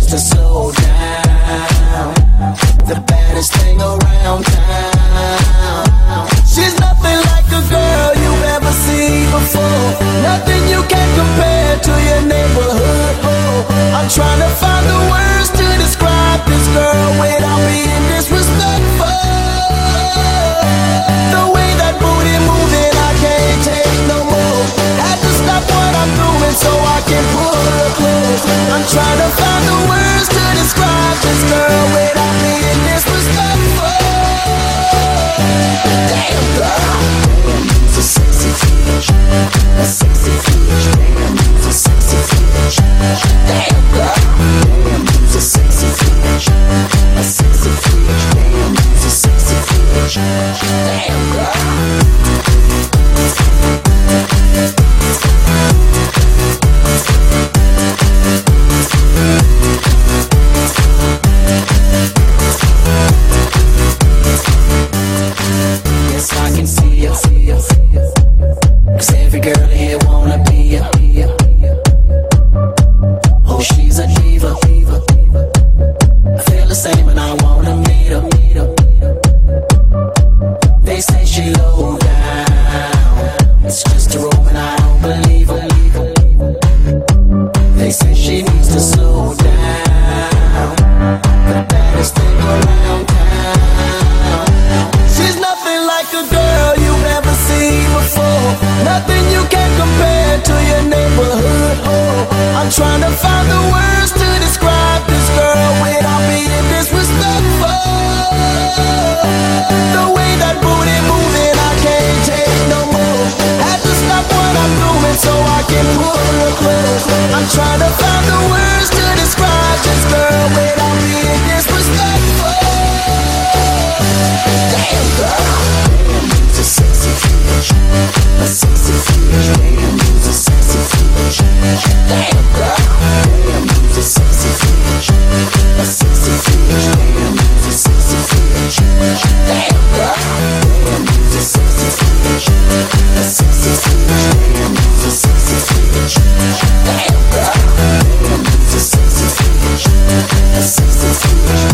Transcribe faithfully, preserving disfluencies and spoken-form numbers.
to slow down. The baddest thing around town. She's nothing like a girl you've ever seen before. Nothing you can compare to your neighborhood. Oh, I'm trying to find the words to describe this girl without being disrespectful. The way that booty moving, I can't take no more. Had to stop what I'm doing so I can pull her close. I'm trying to find the words to describe this girl without being disrespectful. Damn girl, it's a sexy bitch, a sexy bitch. Damn, it's a sexy bitch. Damn girl, damn, it's a sexy bitch, a sexy bitch. Damn, it's a sexy bitch. Damn girl. Yes, I can see you, see you, see you. 'Cause every girl here wanna be you. Oh, she's a diva, diva. I feel the same and I wanna meet her, meet her. They say she low down. It's just a rumor and I don't believe her. They say she needs to slow down. The baddest thing around town. She's nothing like a girl you've never seen before. Nothing you can compare to your neighborhood. Oh, I'm trying to find the words to describe this girl without being disrespectful. The way that booty moving, I can't take no more. Had to stop what I'm doing so I can pull her close. I'm trying to find the words to describe this girl without being disrespectful. Damn girl, damn, it's a sexy bitch, a sexy bitch. Damn, it's a sexy bitch. Damn girl, damn, it's a sexy bitch, a sexy bitch. Damn, it's a sexy bitch. Damn girl, damn, it's a sexy bitch, a sexy bitch. Damn, it's a sexy bitch. Damn girl, damn, it's a sexy bitch, a sexy bitch.